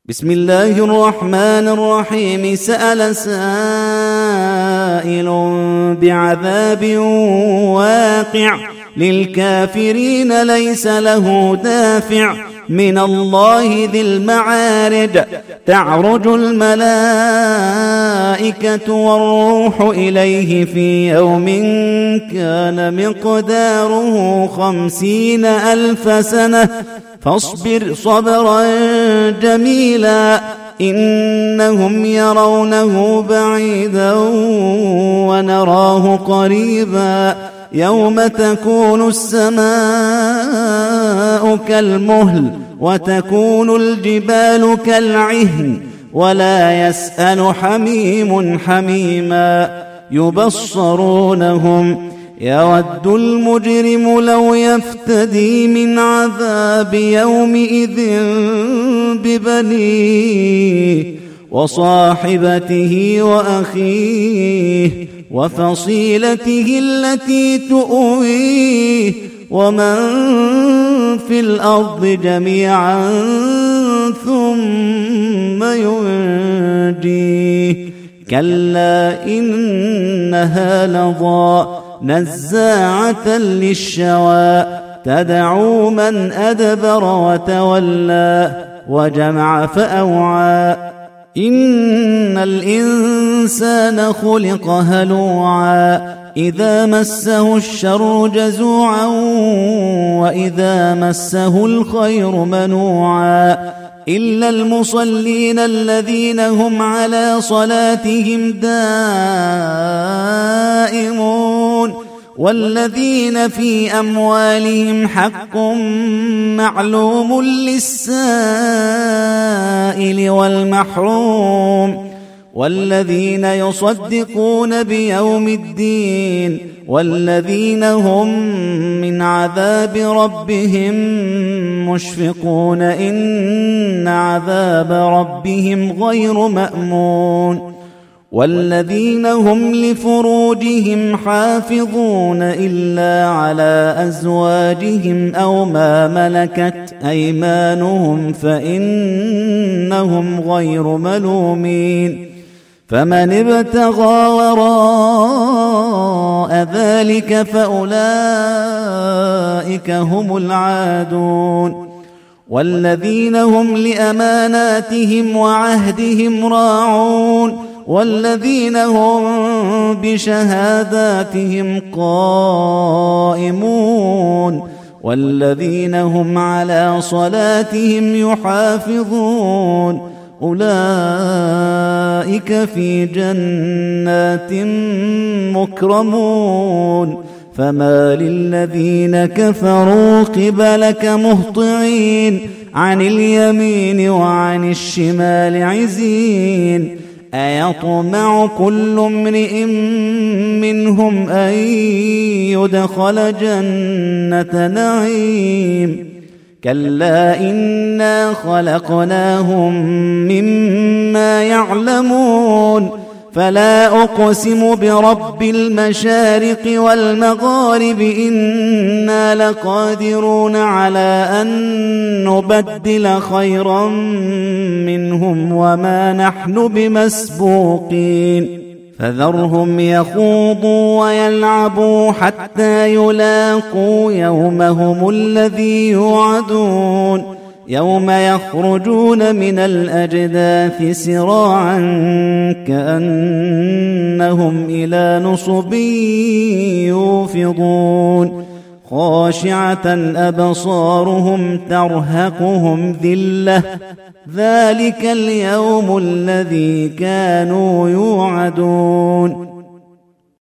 بسم الله الرحمن الرحيم. سأل سائل بعذاب واقع للكافرين ليس له دافع من الله ذي المعارج. تعرج الملائكة والروح إليه في يوم كان مقداره 50,000 سنة فاصبر صبرا جميلا إنهم يرونه بعيدا ونراه قريبا يوم تكون السماء كالمهل وتكون الجبال كالعهن ولا يسأل حميم حميما يبصرونهم يود المجرم لو يفتدي من عذاب يومئذ ببنيه وصاحبته وأخيه وفصيلته التي تؤويه ومن في الأرض جميعا ثم ينجيه كلا إنها لظى نزاعة للشوى تدعو من أدبر وتولى وجمع فأوعى إن الإنسان خلق هلوعا إذا مسه الشر جزوعا وإذا مسه الخير منوعا إلا المصلين الذين هم على صلاتهم دائمون والذين في أموالهم حق معلوم للسائل والمحروم والذين يصدقون بيوم الدين والذين هم من عذاب ربهم مشفقون إن عذاب ربهم غير مأمون والذين هم لفروجهم حافظون إلا على أزواجهم أو ما ملكت أيمانهم فإنهم غير ملومين فمن ابتغى وراء ذلك فأولئك هم العادون والذين هم لأماناتهم وعهدهم راعون والذين هم بشهاداتهم قائمون والذين هم على صلاتهم يحافظون أولئك في جنات مكرمون فما للذين كفروا قبلك مهطعين عن اليمين وعن الشمال عزين أيطمع كل امرئ منهم أن يدخل جنة نعيم كلا إنا خلقناهم مما يعلمون فلا أقسم برب المشارق والمغارب إنا لقادرون على أن نبدل خيرا منهم وما نحن بمسبوقين فذرهم يخوضوا ويلعبوا حتى يلاقوا يومهم الذي يوعدون يوم يخرجون من الأجداث سراعا كأنهم إلى نصب يوفضون خاشعة أبصارهم ترهقهم ذلة ذلك اليوم الذي كانوا يوعدون